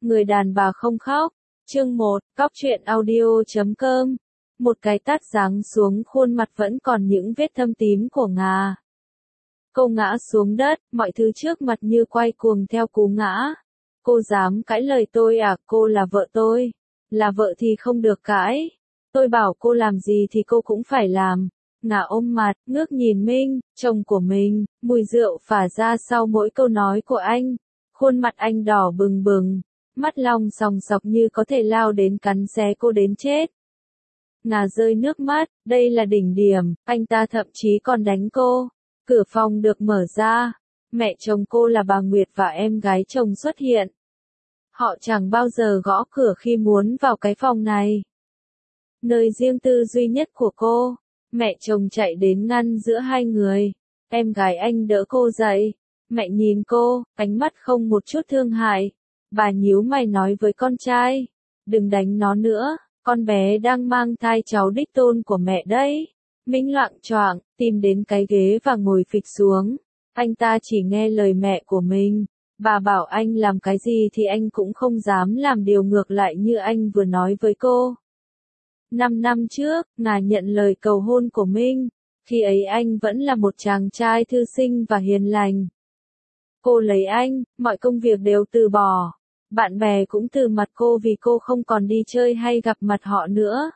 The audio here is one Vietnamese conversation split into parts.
Người đàn bà không khóc. Chương 1, Cóc truyện audio.com. Một cái tát giáng xuống khuôn mặt vẫn còn những vết thâm tím của Ngà. Cô ngã xuống đất, mọi thứ trước mặt như quay cuồng theo cú ngã. Cô dám cãi lời tôi à? Cô là vợ tôi. Là vợ thì không được cãi. Tôi bảo cô làm gì thì cô cũng phải làm. Ngà ôm mặt, ngước nhìn Minh, chồng của mình, mùi rượu phả ra sau mỗi câu nói của anh. Khuôn mặt anh đỏ bừng bừng, mắt long sòng sọc như có thể lao đến cắn xé cô đến chết. Ngà rơi nước mắt, đây là đỉnh điểm, anh ta thậm chí còn đánh cô. Cửa phòng được mở ra, mẹ chồng cô là bà Nguyệt và em gái chồng xuất hiện. Họ chẳng bao giờ gõ cửa khi muốn vào cái phòng này. Nơi riêng tư duy nhất của cô. Mẹ chồng chạy đến ngăn giữa hai người. Em gái anh đỡ cô dậy. Mẹ nhìn cô, ánh mắt không một chút thương hại. Bà nhíu mày nói với con trai. Đừng đánh nó nữa, con bé đang mang thai cháu đích tôn của mẹ đấy. Minh loạng choạng, tìm đến cái ghế và ngồi phịch xuống. Anh ta chỉ nghe lời mẹ của mình. Bà bảo anh làm cái gì thì anh cũng không dám làm điều ngược lại như anh vừa nói với cô. 5 năm trước, Ngà nhận lời cầu hôn của Minh. Khi ấy anh vẫn là một chàng trai thư sinh và hiền lành. Cô lấy anh, mọi công việc đều từ bỏ. Bạn bè cũng từ mặt cô vì cô không còn đi chơi hay gặp mặt họ nữa.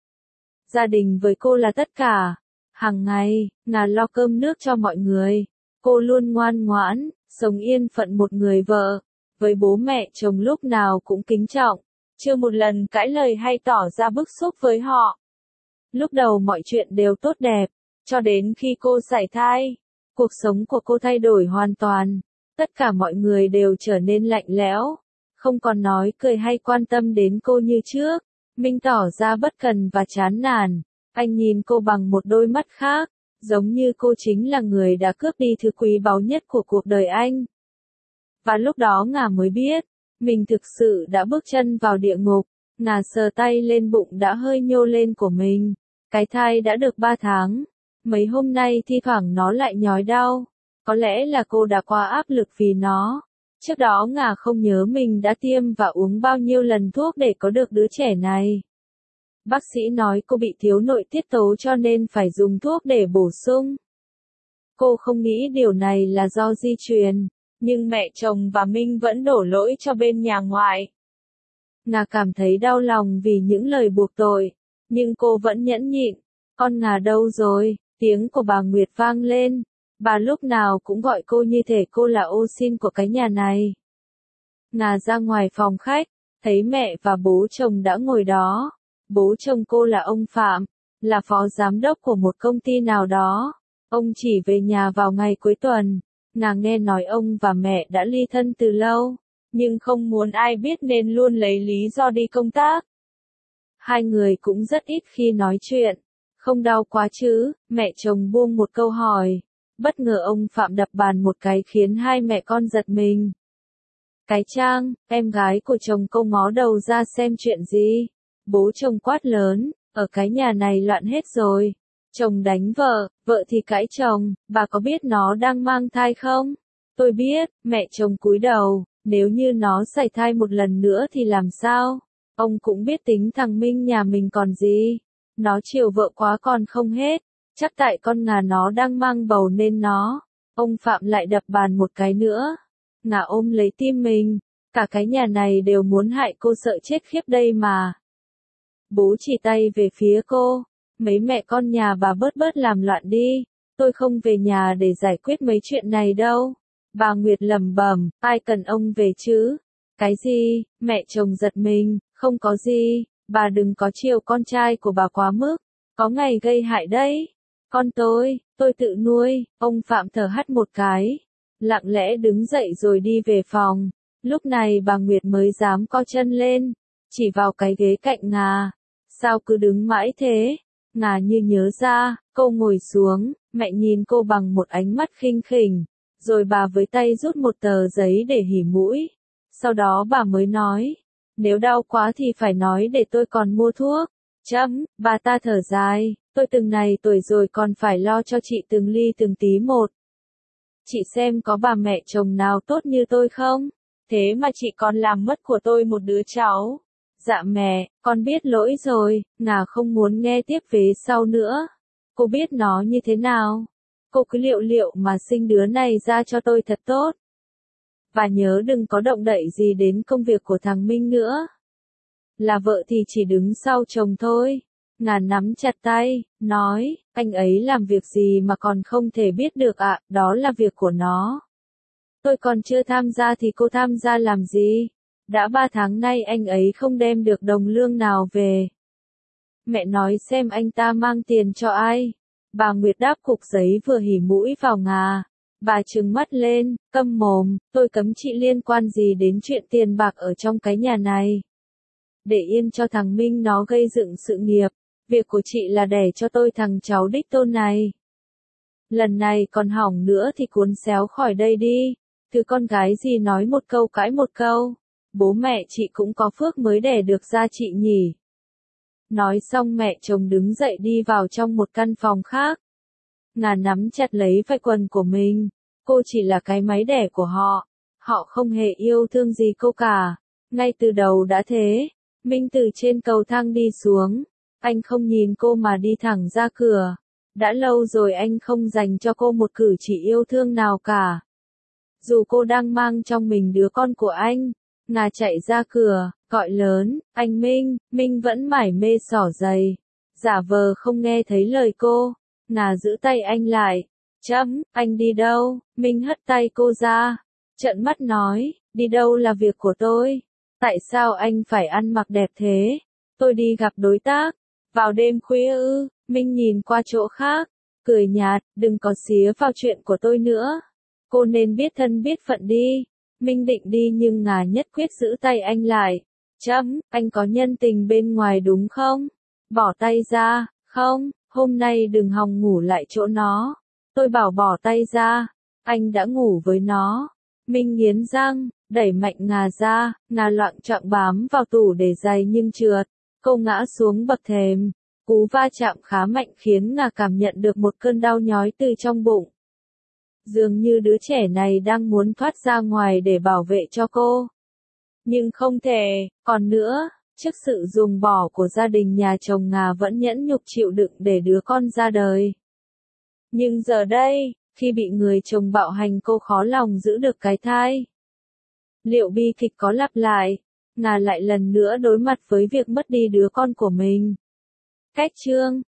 Gia đình với cô là tất cả. Hàng ngày, Ngà lo cơm nước cho mọi người. Cô luôn ngoan ngoãn, sống yên phận một người vợ. Với bố mẹ chồng lúc nào cũng kính trọng. Chưa một lần cãi lời hay tỏ ra bức xúc với họ. Lúc đầu mọi chuyện đều tốt đẹp, cho đến khi cô sảy thai. Cuộc sống của cô thay đổi hoàn toàn. Tất cả mọi người đều trở nên lạnh lẽo. Không còn nói cười hay quan tâm đến cô như trước. Minh tỏ ra bất cần và chán nản. Anh nhìn cô bằng một đôi mắt khác, giống như cô chính là người đã cướp đi thứ quý báu nhất của cuộc đời anh. Và lúc đó Ngà mới biết, mình thực sự đã bước chân vào địa ngục. Ngà sờ tay lên bụng đã hơi nhô lên của mình. Cái thai đã được 3 tháng. Mấy hôm nay thi thoảng nó lại nhói đau. Có lẽ là cô đã quá áp lực vì nó. Trước đó Ngà không nhớ mình đã tiêm và uống bao nhiêu lần thuốc để có được đứa trẻ này. Bác sĩ nói cô bị thiếu nội tiết tố cho nên phải dùng thuốc để bổ sung. Cô không nghĩ điều này là do di truyền, nhưng mẹ chồng và Minh vẫn đổ lỗi cho bên nhà ngoại. Ngà cảm thấy đau lòng vì những lời buộc tội, nhưng cô vẫn nhẫn nhịn. Con Ngà đâu rồi? Tiếng của bà Nguyệt vang lên. Bà lúc nào cũng gọi cô như thể cô là ô sin của cái nhà này. Ngà ra ngoài phòng khách, thấy mẹ và bố chồng đã ngồi đó. Bố chồng cô là ông Phạm, là phó giám đốc của một công ty nào đó. Ông chỉ về nhà vào ngày cuối tuần. Ngà nghe nói ông và mẹ đã ly thân từ lâu, nhưng không muốn ai biết nên luôn lấy lý do đi công tác. Hai người cũng rất ít khi nói chuyện. Không đau quá chứ? Mẹ chồng buông một câu hỏi. Bất ngờ ông Phạm đập bàn một cái khiến hai mẹ con giật mình. Cái Trang, em gái của chồng cô ngó đầu ra xem chuyện gì. Bố chồng quát lớn, ở cái nhà này loạn hết rồi. Chồng đánh vợ, vợ thì cãi chồng, bà có biết nó đang mang thai không? Tôi biết, mẹ chồng cúi đầu, nếu như nó sảy thai một lần nữa thì làm sao? Ông cũng biết tính thằng Minh nhà mình còn gì. Nó chiều vợ quá còn không hết, chắc tại con Ngà nó đang mang bầu nên nó. Ông Phạm lại đập bàn một cái nữa. Ngà ôm lấy tim mình, cả cái nhà này đều muốn hại cô sợ chết khiếp đây mà. Bố chỉ tay về phía cô. Mấy mẹ con nhà bà bớt làm loạn đi. Tôi không về nhà để giải quyết mấy chuyện này đâu. Bà Nguyệt lẩm bẩm, ai cần ông về chứ? Cái gì? Mẹ chồng giật mình, không có gì. Bà đừng có chiều con trai của bà quá mức. Có ngày gây hại đấy. Con tôi tự nuôi. Ông Phạm thở hắt một cái. Lặng lẽ đứng dậy rồi đi về phòng. Lúc này bà Nguyệt mới dám co chân lên. Chỉ vào cái ghế cạnh Ngà. Sao cứ đứng mãi thế? Ngà như nhớ ra, cô ngồi xuống, mẹ nhìn cô bằng một ánh mắt khinh khỉnh. Rồi bà với tay rút một tờ giấy để hỉ mũi. Sau đó bà mới nói. Nếu đau quá thì phải nói để tôi còn mua thuốc. Bà ta thở dài, tôi từng này tuổi rồi còn phải lo cho chị từng ly từng tí một. Chị xem có bà mẹ chồng nào tốt như tôi không? Thế mà chị còn làm mất của tôi một đứa cháu. Dạ mẹ, con biết lỗi rồi, Ngà không muốn nghe tiếp về sau nữa. Cô biết nó như thế nào? Cô cứ liệu liệu mà sinh đứa này ra cho tôi thật tốt. Và nhớ đừng có động đậy gì đến công việc của thằng Minh nữa. Là vợ thì chỉ đứng sau chồng thôi. Ngà nắm chặt tay, nói, anh ấy làm việc gì mà còn không thể biết được ạ, đó là việc của nó. Tôi còn chưa tham gia thì cô tham gia làm gì? Đã 3 tháng nay anh ấy không đem được đồng lương nào về. Mẹ nói xem anh ta mang tiền cho ai? Bà Nguyệt đáp cục giấy vừa hỉ mũi vào Ngà. Bà trừng mắt lên, câm mồm, tôi cấm chị liên quan gì đến chuyện tiền bạc ở trong cái nhà này. Để yên cho thằng Minh nó gây dựng sự nghiệp, việc của chị là đẻ cho tôi thằng cháu đích tôn này. Lần này còn hỏng nữa thì cuốn xéo khỏi đây đi, thứ con gái gì nói một câu cãi một câu, bố mẹ chị cũng có phước mới đẻ được ra chị nhỉ. Nói xong mẹ chồng đứng dậy đi vào trong một căn phòng khác. Ngà nắm chặt lấy vai quần của mình, cô chỉ là cái máy đẻ của họ, họ không hề yêu thương gì cô cả, ngay từ đầu đã thế. Minh từ trên cầu thang đi xuống, anh không nhìn cô mà đi thẳng ra cửa. Đã lâu rồi anh không dành cho cô một cử chỉ yêu thương nào cả. Dù cô đang mang trong mình đứa con của anh, Ngà chạy ra cửa, gọi lớn, anh Minh. Minh vẫn mải mê xỏ giày, giả vờ không nghe thấy lời cô. Ngà giữ tay anh lại, anh đi đâu? Minh hất tay cô ra, trợn mắt nói, đi đâu là việc của tôi. Tại sao anh phải ăn mặc đẹp thế? Tôi đi gặp đối tác. Vào đêm khuya ư? Minh nhìn qua chỗ khác, cười nhạt, đừng có xía vào chuyện của tôi nữa. Cô nên biết thân biết phận đi. Minh định đi nhưng Ngà nhất quyết giữ tay anh lại. Anh có nhân tình bên ngoài đúng không? Bỏ tay ra, không, hôm nay đừng hòng ngủ lại chỗ nó. Tôi bảo bỏ tay ra, anh đã ngủ với nó. Minh nghiến răng, đẩy mạnh Ngà ra, Ngà loạng choạng bám vào tủ để giày nhưng trượt. Cô ngã xuống bậc thềm. Cú va chạm khá mạnh khiến Ngà cảm nhận được một cơn đau nhói từ trong bụng. Dường như đứa trẻ này đang muốn thoát ra ngoài để bảo vệ cho cô. Nhưng không thể, còn nữa, trước sự ruồng bỏ của gia đình nhà chồng Ngà vẫn nhẫn nhục chịu đựng để đứa con ra đời. Nhưng giờ đây, khi bị người chồng bạo hành cô khó lòng giữ được cái thai. Liệu bi kịch có lặp lại, Ngà lại lần nữa đối mặt với việc mất đi đứa con của mình. Cách chương